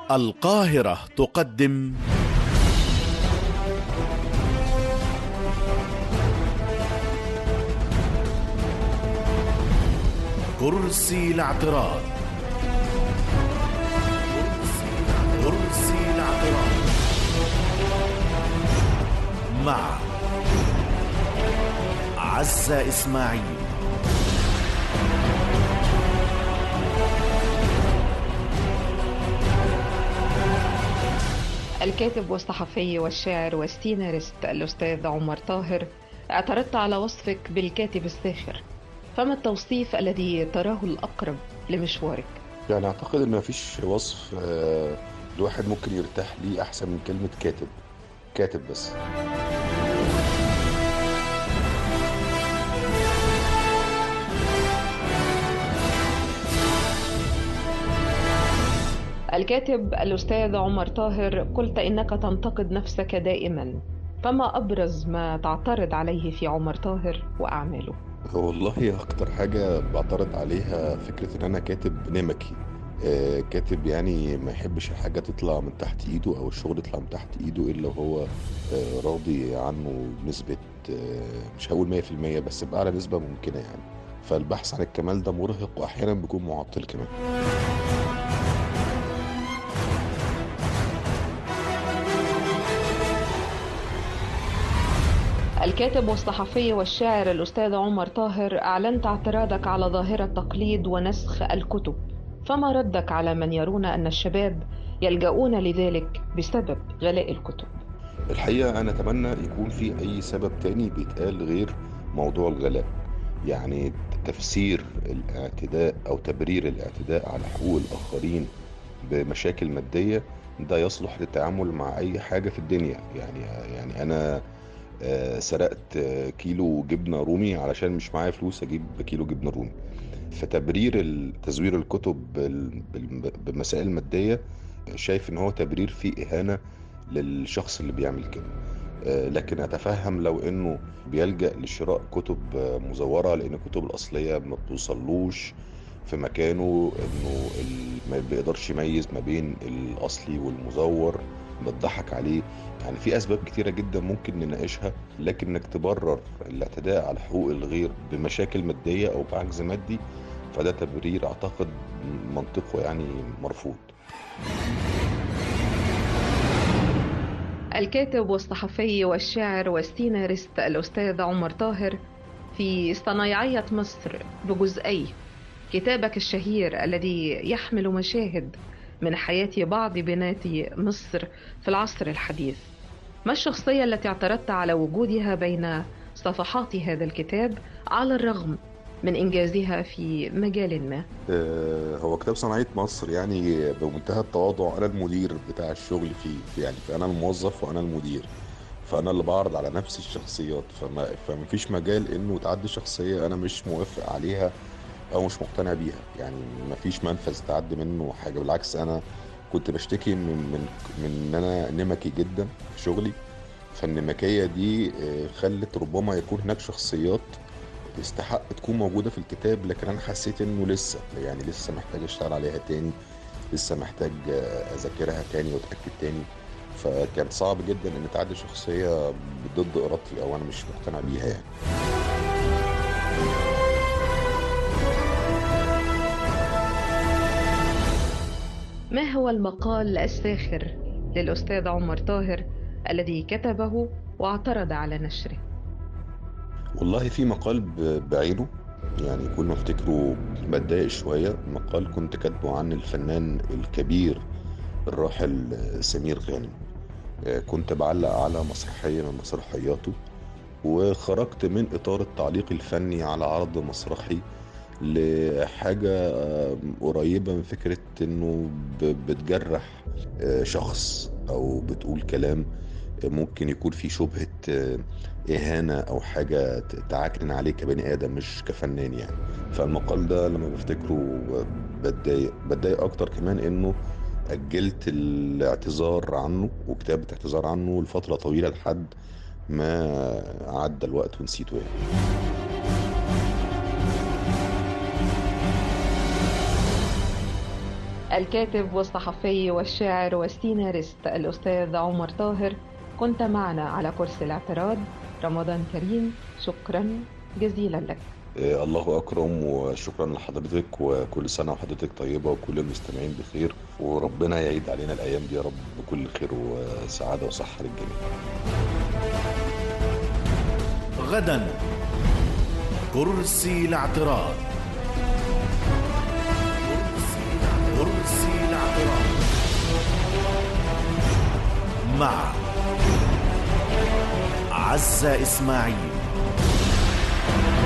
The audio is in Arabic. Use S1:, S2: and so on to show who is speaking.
S1: القاهرة تقدم كرسي الاعتراض. كرسي الاعتراض مع عزة إسماعيل.
S2: الكاتب والصحفي والشاعر والسيناريست الأستاذ عمر طاهر، اعترضت على وصفك بالكاتب الساخر، فما التوصيف الذي تراه الأقرب لمشوارك؟
S3: يعني أعتقد إن مفيش وصف الواحد ممكن يرتاح ليه أحسن من كلمة كاتب. كاتب بس.
S2: الكاتب الأستاذ عمر طاهر، قلت إنك تنتقد نفسك دائما، فما أبرز ما تعترض عليه في عمر طاهر وأعماله؟
S3: والله أكتر حاجة بعترض عليها فكرة إن أنا كاتب نمكي. كاتب يعني ما يحبش الحاجة تطلع من تحت إيده أو الشغل يطلع من تحت إيده إلا وهو راضي عنه بنسبة، مش هقول 100% بس بأعلى نسبة ممكنة يعني. فالبحث عن الكمال ده مرهق وأحيانا بيكون معطل كمان.
S2: الكاتب والصحفي والشاعر الأستاذ عمر طاهر، أعلنت اعتراضك على ظاهرة تقليد ونسخ الكتب، فما ردك على من يرون أن الشباب يلجؤون لذلك بسبب غلاء الكتب؟
S3: الحقيقة أنا أتمنى يكون في أي سبب تاني بيتقال غير موضوع الغلاء. يعني تفسير الاعتداء أو تبرير الاعتداء على حقوق الآخرين بمشاكل مادية، ده يصلح للتعامل مع أي حاجة في الدنيا. يعني أنا سرقت كيلو جبنة رومي علشان مش معايا فلوس أجيب كيلو جبنة رومي. فتبرير تزوير الكتب بالمسائل المادية، شايف ان هو تبرير فيه اهانة للشخص اللي بيعمل كده. لكن اتفهم لو انه بيلجأ لشراء كتب مزورة لان الكتب الاصلية ما بتوصلوش في مكانه، انه ما بيقدرش يميز ما بين الاصلي والمزور، بتضحك عليه. يعني في اسباب كتيرة جدا ممكن نناقشها، لكن انك تبرر الاعتداء على حقوق الغير بمشاكل مادية او بعجز مادي، فده تبرير اعتقد منطقه يعني مرفوض.
S2: الكاتب والصحفي والشاعر والسيناريست الأستاذ عمر طاهر، في صنايعية مصر بجزئي، كتابك الشهير الذي يحمل مشاهد من حياة بعض بنات مصر في العصر الحديث، ما الشخصية التي اعترضت على وجودها بين صفحات هذا الكتاب على الرغم من إنجازها في مجال ما؟
S3: هو كتاب صناعية مصر يعني بمنتهى التواضع أنا المدير بتاع الشغل فيه، يعني فأنا الموظف وأنا المدير، فأنا اللي بعرض على نفسي الشخصيات، فما فيش مجال إنه تعدي شخصية أنا مش موافق عليها أو مش مقتنع بيها. يعني ما فيش منفذ تعدي منه حاجة، بالعكس أنا كنت بشتكي من إن أنا نمكي جدا في شغلي. فالنمكية دي خلت ربما يكون هناك شخصيات تستحق تكون موجودة في الكتاب، لكن أنا حسيت إنه لسه محتاج أشتغل عليها تاني، لسه محتاج أذاكرها تاني وأتأكد تاني. فكان صعب جدا إن تعدي شخصية ضد إرادتي أو أنا مش مقتنع بيها يعني.
S2: ما هو المقال الساخر للأستاذ عمر طاهر الذي كتبه واعترض على نشره؟
S3: والله في مقال بعينه، يعني كل ما افتكره بتضايق شوية. مقال كنت كاتبه عن الفنان الكبير الراحل سمير غانم. كنت بعلق على مسرحية من مسرحياته، وخرجت من إطار التعليق الفني على عرض مسرحي لحاجة قريبة من فكرة إنه بتجرح شخص أو بتقول كلام ممكن يكون فيه شبهة إهانة أو حاجة تعاكرن عليه كبني آدم مش كفنان يعني. فالمقال ده لما بفتكره بتضايق أكتر، كمان إنه أجلت الاعتذار عنه وكتابة اعتذار عنه لفترة طويلة لحد ما عدى الوقت ونسيته يعني.
S2: الكاتب والصحفي والشاعر والسيناريست الأستاذ عمر طاهر، كنت معنا على كرسي الاعتراض. رمضان كريم، شكرا جزيلا لك.
S3: الله أكرم، وشكرا لحضرتك، وكل سنة وحضرتك طيبة وكل المستمعين بخير، وربنا يعيد علينا الأيام دي يا رب بكل خير وسعادة وصحة للجميع.
S1: غدا كرسي الاعتراض. كرسي الاعتراض مع عزة إسماعيل.